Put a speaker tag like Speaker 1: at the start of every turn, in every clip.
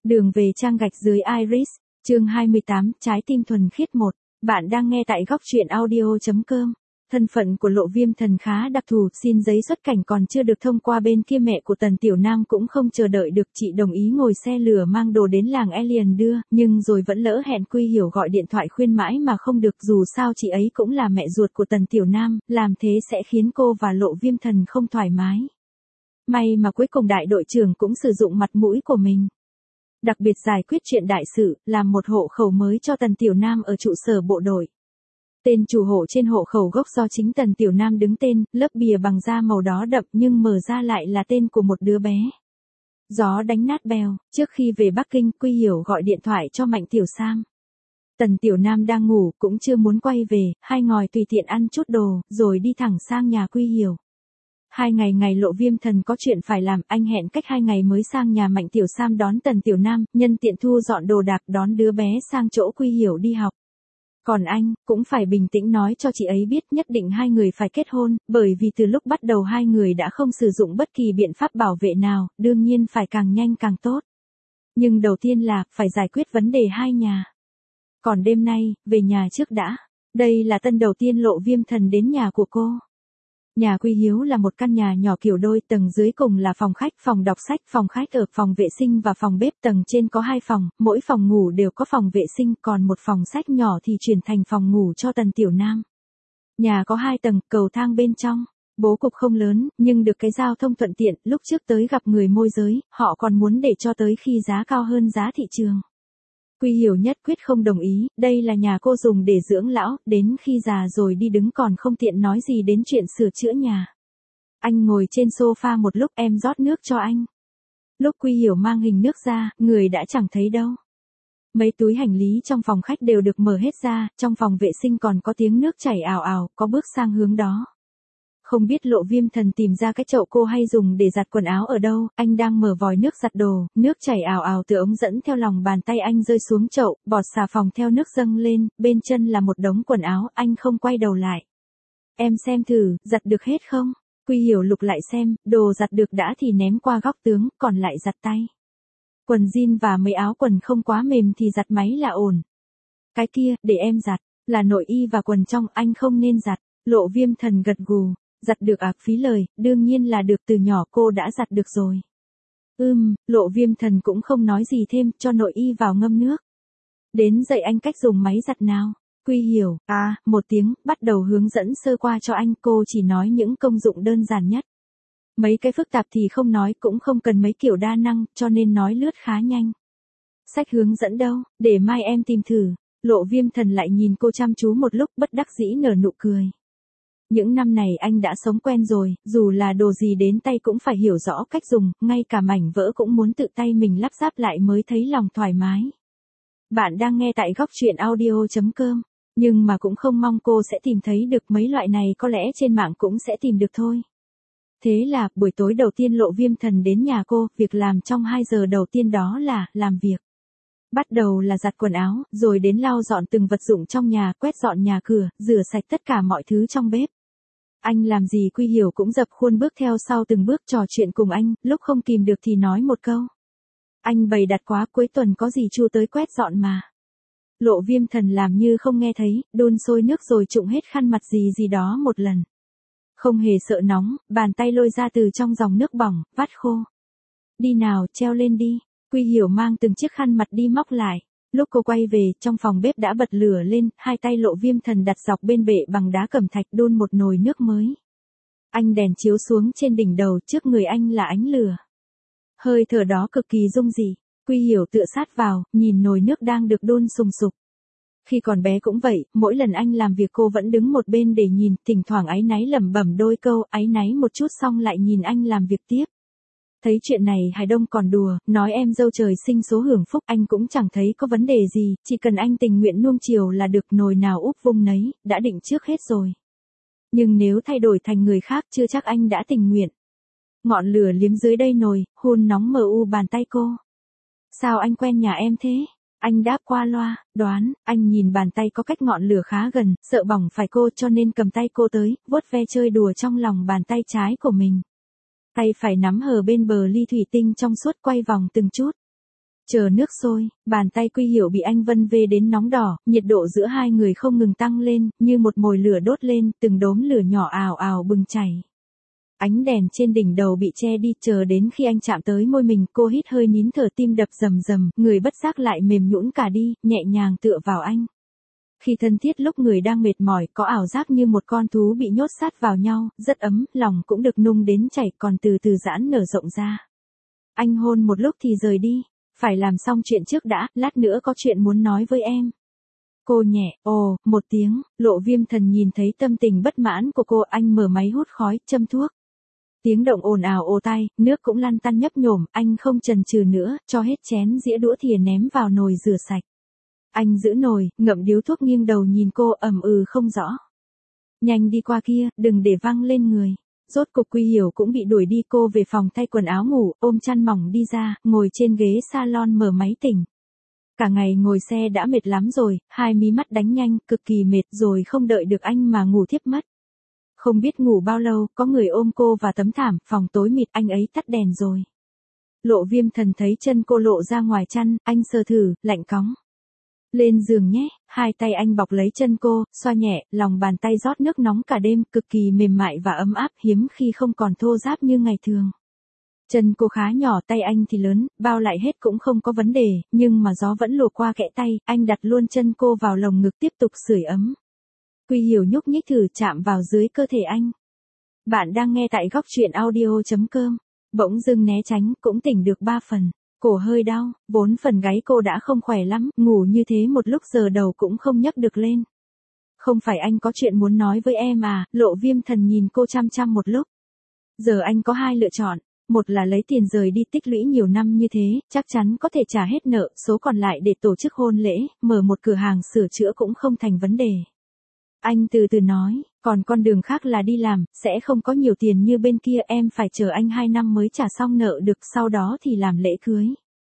Speaker 1: Đường về trang gạch dưới Iris, chương 28, trái tim thuần khiết 1. Bạn đang nghe tại góc truyện audio.com. Thân phận của Lộ Viêm Thần khá đặc thù, xin giấy xuất cảnh còn chưa được thông qua bên kia, mẹ của Tần Tiểu Nam cũng không chờ đợi được, chị đồng ý ngồi xe lửa mang đồ đến làng Alien đưa, nhưng rồi vẫn lỡ hẹn. Quy Hiểu gọi điện thoại khuyên mãi mà không được, dù sao chị ấy cũng là mẹ ruột của Tần Tiểu Nam, làm thế sẽ khiến cô và Lộ Viêm Thần không thoải mái. May mà cuối cùng đại đội trưởng cũng sử dụng mặt mũi của mình. Đặc biệt giải quyết chuyện đại sự, làm một hộ khẩu mới cho Tần Tiểu Nam ở trụ sở bộ đội. Tên chủ hộ trên hộ khẩu gốc do chính Tần Tiểu Nam đứng tên, lớp bìa bằng da màu đỏ đậm nhưng mở ra lại là tên của một đứa bé. Gió đánh nát bèo, trước khi về Bắc Kinh, Quy Hiểu gọi điện thoại cho Mạnh Tiểu Sam. Tần Tiểu Nam đang ngủ, cũng chưa muốn quay về, hai ngòi tùy tiện ăn chút đồ, rồi đi thẳng sang nhà Quy Hiểu. 2 ngày Lộ Viêm Thần có chuyện phải làm, anh hẹn cách 2 ngày mới sang nhà Mạnh Tiểu Sam đón Tần Tiểu Nam, nhân tiện thu dọn đồ đạc đón đứa bé sang chỗ Quy Hiểu đi học. Còn anh, cũng phải bình tĩnh nói cho chị ấy biết nhất định hai người phải kết hôn, bởi vì từ lúc bắt đầu hai người đã không sử dụng bất kỳ biện pháp bảo vệ nào, đương nhiên phải càng nhanh càng tốt. Nhưng đầu tiên là, phải giải quyết vấn đề hai nhà. Còn đêm nay, về nhà trước đã. Đây là tân đầu tiên Lộ Viêm Thần đến nhà của cô. Nhà Quy Hiếu là một căn nhà nhỏ kiểu đôi, tầng dưới cùng là phòng khách, phòng đọc sách, phòng khách ở, phòng vệ sinh và phòng bếp, tầng trên có 2 phòng, mỗi phòng ngủ đều có phòng vệ sinh, còn một phòng sách nhỏ thì chuyển thành phòng ngủ cho Tần Tiểu Nam. Nhà có 2 tầng, cầu thang bên trong, bố cục không lớn, nhưng được cái giao thông thuận tiện, lúc trước tới gặp người môi giới, họ còn muốn để cho tới khi giá cao hơn giá thị trường. Quy Hiểu nhất quyết không đồng ý, đây là nhà cô dùng để dưỡng lão, đến khi già rồi đi đứng còn không tiện nói gì đến chuyện sửa chữa nhà. Anh ngồi trên sofa một lúc, em rót nước cho anh. Lúc Quy Hiểu mang hình nước ra, người đã chẳng thấy đâu. Mấy túi hành lý trong phòng khách đều được mở hết ra, trong phòng vệ sinh còn có tiếng nước chảy ào ào, có bước sang hướng đó. Không biết Lộ Viêm Thần tìm ra cái chậu cô hay dùng để giặt quần áo ở đâu, anh đang mở vòi nước giặt đồ, nước chảy ào ào từ ống dẫn theo lòng bàn tay anh rơi xuống chậu, bọt xà phòng theo nước dâng lên, bên chân là một đống quần áo, anh không quay đầu lại. Em xem thử, giặt được hết không? Quy Hiểu lục lại xem, đồ giặt được đã thì ném qua góc tường, còn lại giặt tay. Quần jean và mấy áo quần không quá mềm thì giặt máy là ổn. Cái kia, để em giặt, là nội y và quần trong, anh không nên giặt. Lộ Viêm Thần gật gù. Giặt được à, phí lời, đương nhiên là được, từ nhỏ cô đã giặt được rồi. Lộ Viêm Thần cũng không nói gì thêm, cho nội y vào ngâm nước. Đến dạy anh cách dùng máy giặt nào. Quy Hiểu, một tiếng, bắt đầu hướng dẫn sơ qua cho anh, cô chỉ nói những công dụng đơn giản nhất. Mấy cái phức tạp thì không nói, cũng không cần mấy kiểu đa năng, cho nên nói lướt khá nhanh. Sách hướng dẫn đâu, để mai em tìm thử. Lộ Viêm Thần lại nhìn cô chăm chú một lúc, bất đắc dĩ nở nụ cười. Những năm này anh đã sống quen rồi, dù là đồ gì đến tay cũng phải hiểu rõ cách dùng, ngay cả mảnh vỡ cũng muốn tự tay mình lắp ráp lại mới thấy lòng thoải mái. Bạn đang nghe tại góc truyện audio.com, nhưng mà cũng không mong cô sẽ tìm thấy được, mấy loại này có lẽ trên mạng cũng sẽ tìm được thôi. Thế là, buổi tối đầu tiên Lộ Viêm Thần đến nhà cô, việc làm trong 2 giờ đầu tiên đó là, làm việc. Bắt đầu là giặt quần áo, rồi đến lau dọn từng vật dụng trong nhà, quét dọn nhà cửa, rửa sạch tất cả mọi thứ trong bếp. Anh làm gì Quy Hiểu cũng dập khuôn bước theo sau từng bước, trò chuyện cùng anh, lúc không kìm được thì nói một câu. Anh bày đặt quá, cuối tuần có gì chu tới quét dọn mà. Lộ Viêm Thần làm như không nghe thấy, đun sôi nước rồi trụng hết khăn mặt gì đó một lần. Không hề sợ nóng, bàn tay lôi ra từ trong dòng nước bỏng, vắt khô. Đi nào, treo lên đi. Quy Hiểu mang từng chiếc khăn mặt đi móc lại. Lúc cô quay về, trong phòng bếp đã bật lửa lên, hai tay Lộ Viêm Thần đặt dọc bên bệ bằng đá cẩm thạch đun một nồi nước mới. Anh đèn chiếu xuống trên đỉnh đầu, trước người anh là ánh lửa. Hơi thở đó cực kỳ dung dị. Quy Hiểu tựa sát vào, nhìn nồi nước đang được đun sùng sục. Khi còn bé cũng vậy, mỗi lần anh làm việc cô vẫn đứng một bên để nhìn, thỉnh thoảng áy náy lẩm bẩm đôi câu, áy náy một chút xong lại nhìn anh làm việc tiếp. Thấy chuyện này Hải Đông còn đùa, nói em dâu trời sinh số hưởng phúc, anh cũng chẳng thấy có vấn đề gì, chỉ cần anh tình nguyện nuông chiều là được, nồi nào úp vung nấy, đã định trước hết rồi. Nhưng nếu thay đổi thành người khác chưa chắc anh đã tình nguyện. Ngọn lửa liếm dưới đây nồi, hun nóng mờ u bàn tay cô. Sao anh quen nhà em thế? Anh đáp qua loa, đoán, anh nhìn bàn tay có cách ngọn lửa khá gần, sợ bỏng phải cô cho nên cầm tay cô tới, vuốt ve chơi đùa trong lòng bàn tay trái của mình. Tay phải nắm hờ bên bờ ly thủy tinh trong suốt quay vòng từng chút. Chờ nước sôi, bàn tay Quy Hiểu bị anh vân vê đến nóng đỏ, nhiệt độ giữa hai người không ngừng tăng lên, như một mồi lửa đốt lên, từng đốm lửa nhỏ ào ào bừng chảy. Ánh đèn trên đỉnh đầu bị che đi, chờ đến khi anh chạm tới môi mình, cô hít hơi nín thở, tim đập rầm rầm, người bất giác lại mềm nhũn cả đi, nhẹ nhàng tựa vào anh. Khi thân thiết lúc người đang mệt mỏi, có ảo giác như một con thú bị nhốt sát vào nhau, rất ấm, lòng cũng được nung đến chảy, còn từ từ giãn nở rộng ra. Anh hôn một lúc thì rời đi, phải làm xong chuyện trước đã, lát nữa có chuyện muốn nói với em. Cô nhẹ, ồ, một tiếng, Lộ Viêm Thần nhìn thấy tâm tình bất mãn của cô, anh mở máy hút khói, châm thuốc. Tiếng động ồn ào ồ tai, nước cũng lăn tăn nhấp nhổm, anh không chần chừ nữa, cho hết chén dĩa đũa thìa ném vào nồi rửa sạch. Anh giữ nồi, ngậm điếu thuốc nghiêng đầu nhìn cô ầm không rõ. Nhanh đi qua kia, đừng để văng lên người. Rốt cục Quy Hiểu cũng bị đuổi đi, cô về phòng thay quần áo ngủ, ôm chăn mỏng đi ra, ngồi trên ghế salon mở máy tỉnh. Cả ngày ngồi xe đã mệt lắm rồi, hai mí mắt đánh nhanh, cực kỳ mệt rồi, không đợi được anh mà ngủ thiếp mất. Không biết ngủ bao lâu, có người ôm cô và tấm thảm, phòng tối mịt, anh ấy tắt đèn rồi. Lộ Viêm Thần thấy chân cô lộ ra ngoài chăn, anh sờ thử, lạnh cóng. Lên giường nhé, hai tay anh bọc lấy chân cô, xoa nhẹ, lòng bàn tay rót nước nóng cả đêm, cực kỳ mềm mại và ấm áp, hiếm khi không còn thô ráp như ngày thường. Chân cô khá nhỏ, tay anh thì lớn, bao lại hết cũng không có vấn đề, nhưng mà gió vẫn lùa qua kẽ tay, anh đặt luôn chân cô vào lồng ngực tiếp tục sưởi ấm. Quy Hiểu nhúc nhích thử chạm vào dưới cơ thể anh. Bạn đang nghe tại góc truyện audio.com. Bỗng dưng né tránh, cũng tỉnh được 3 phần. Cổ hơi đau, vốn phần gáy cô đã không khỏe lắm, ngủ như thế một lúc giờ đầu cũng không nhấc được lên. Không phải anh có chuyện muốn nói với em à, Lộ Viêm Thần nhìn cô chăm chăm một lúc. Giờ anh có hai lựa chọn, một là lấy tiền rời đi, tích lũy nhiều năm như thế, chắc chắn có thể trả hết nợ, số còn lại để tổ chức hôn lễ, mở một cửa hàng sửa chữa cũng không thành vấn đề. Anh từ từ nói, còn con đường khác là đi làm, sẽ không có nhiều tiền như bên kia, em phải chờ anh 2 năm mới trả xong nợ được, sau đó thì làm lễ cưới.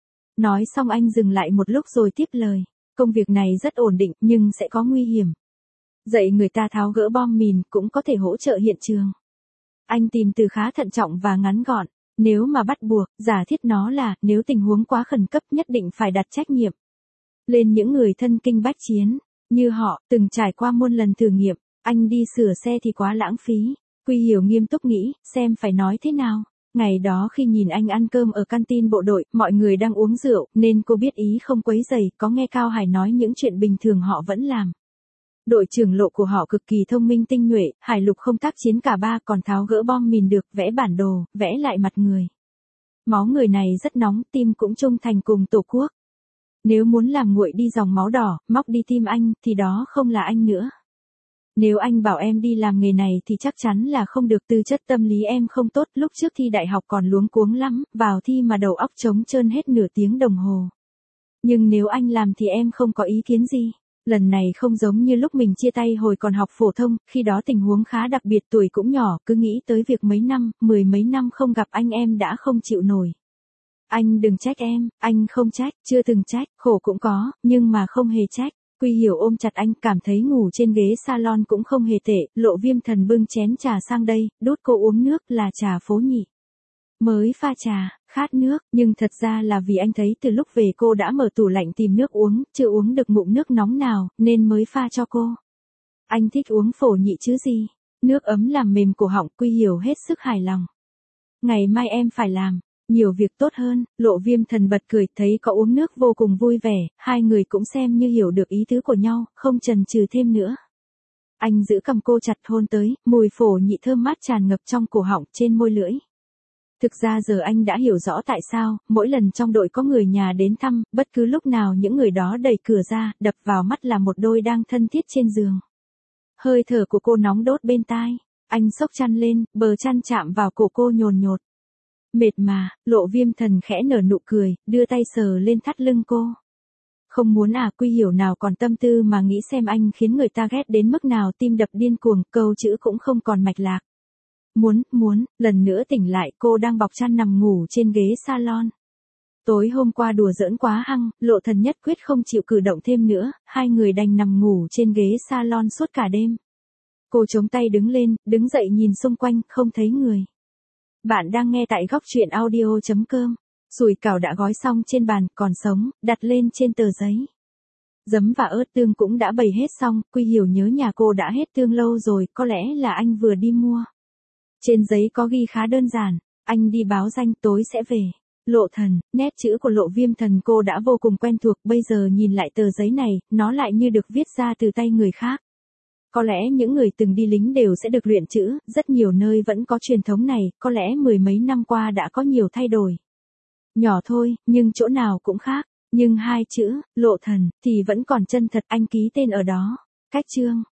Speaker 1: Nói xong anh dừng lại một lúc rồi tiếp lời, công việc này rất ổn định nhưng sẽ có nguy hiểm. Dạy người ta tháo gỡ bom mìn cũng có thể hỗ trợ hiện trường. Anh tìm từ khá thận trọng và ngắn gọn, nếu mà bắt buộc, giả thiết nó là, nếu tình huống quá khẩn cấp nhất định phải đặt trách nhiệm lên những người thân kinh bách chiến. Như họ, từng trải qua muôn lần thử nghiệm, anh đi sửa xe thì quá lãng phí. Quy Hiểu nghiêm túc nghĩ, xem phải nói thế nào. Ngày đó khi nhìn anh ăn cơm ở canteen bộ đội, mọi người đang uống rượu, nên cô biết ý không quấy rầy, có nghe Cao Hải nói những chuyện bình thường họ vẫn làm. Đội trưởng Lộ của họ cực kỳ thông minh tinh nhuệ, Hải Lục không tác chiến cả ba, còn tháo gỡ bom mìn được, vẽ bản đồ, vẽ lại mặt người. Máu người này rất nóng, tim cũng trung thành cùng Tổ quốc. Nếu muốn làm nguội đi dòng máu đỏ, móc đi tim anh, thì đó không là anh nữa. Nếu anh bảo em đi làm nghề này thì chắc chắn là không được, tư chất tâm lý em không tốt, lúc trước thi đại học còn luống cuống lắm, vào thi mà đầu óc trống trơn hết nửa tiếng đồng hồ. Nhưng nếu anh làm thì em không có ý kiến gì. Lần này không giống như lúc mình chia tay hồi còn học phổ thông, khi đó tình huống khá đặc biệt, tuổi cũng nhỏ, cứ nghĩ tới việc mấy năm, 10 mấy năm không gặp anh em đã không chịu nổi. Anh đừng trách em, anh không trách, chưa từng trách, khổ cũng có, nhưng mà không hề trách. Quy Hiểu ôm chặt anh, cảm thấy ngủ trên ghế salon cũng không hề tệ, Lộ Viêm Thần bưng chén trà sang đây, đút cô uống nước, là trà phố nhị. Mới pha trà, khát nước, nhưng thật ra là vì anh thấy từ lúc về cô đã mở tủ lạnh tìm nước uống, chưa uống được ngụm nước nóng nào, nên mới pha cho cô. Anh thích uống phổ nhị chứ gì, nước ấm làm mềm cổ họng. Quy Hiểu hết sức hài lòng. Ngày mai em phải làm nhiều việc tốt hơn. Lộ Viêm Thần bật cười, thấy có uống nước vô cùng vui vẻ, hai người cũng xem như hiểu được ý tứ của nhau, không chần chừ thêm nữa. Anh giữ cầm cô chặt, hôn tới, mùi phổ nhị thơm mát tràn ngập trong cổ họng, trên môi lưỡi. Thực ra giờ anh đã hiểu rõ tại sao, mỗi lần trong đội có người nhà đến thăm, bất cứ lúc nào những người đó đẩy cửa ra, đập vào mắt là một đôi đang thân thiết trên giường. Hơi thở của cô nóng đốt bên tai, anh xốc chăn lên, bờ chăn chạm vào cổ cô nhồn nhột. Mệt mà, Lộ Viêm Thần khẽ nở nụ cười, đưa tay sờ lên thắt lưng cô. Không muốn à? Quy Hiểu nào còn tâm tư mà nghĩ xem anh khiến người ta ghét đến mức nào, tim đập điên cuồng, câu chữ cũng không còn mạch lạc. Muốn, lần nữa tỉnh lại, cô đang bọc chăn nằm ngủ trên ghế salon. Tối hôm qua đùa giỡn quá hăng, Lộ Thần nhất quyết không chịu cử động thêm nữa, hai người đành nằm ngủ trên ghế salon suốt cả đêm. Cô chống tay đứng lên, đứng dậy nhìn xung quanh, không thấy người. Bạn đang nghe tại góc truyện audio.com. Sủi cảo đã gói xong trên bàn, còn sống, đặt lên trên tờ giấy. Giấm và ớt tương cũng đã bày hết xong, Quy Hiểu nhớ nhà cô đã hết tương lâu rồi, có lẽ là anh vừa đi mua. Trên giấy có ghi khá đơn giản, anh đi báo danh tối sẽ về. Lộ Thần, nét chữ của Lộ Viêm Thần cô đã vô cùng quen thuộc, bây giờ nhìn lại tờ giấy này, nó lại như được viết ra từ tay người khác. Có lẽ những người từng đi lính đều sẽ được luyện chữ, rất nhiều nơi vẫn có truyền thống này, có lẽ mười mấy năm qua đã có nhiều thay đổi. Nhỏ thôi, nhưng chỗ nào cũng khác, nhưng hai chữ, Lộ Thần, thì vẫn còn chân thật, anh ký tên ở đó. Cách chương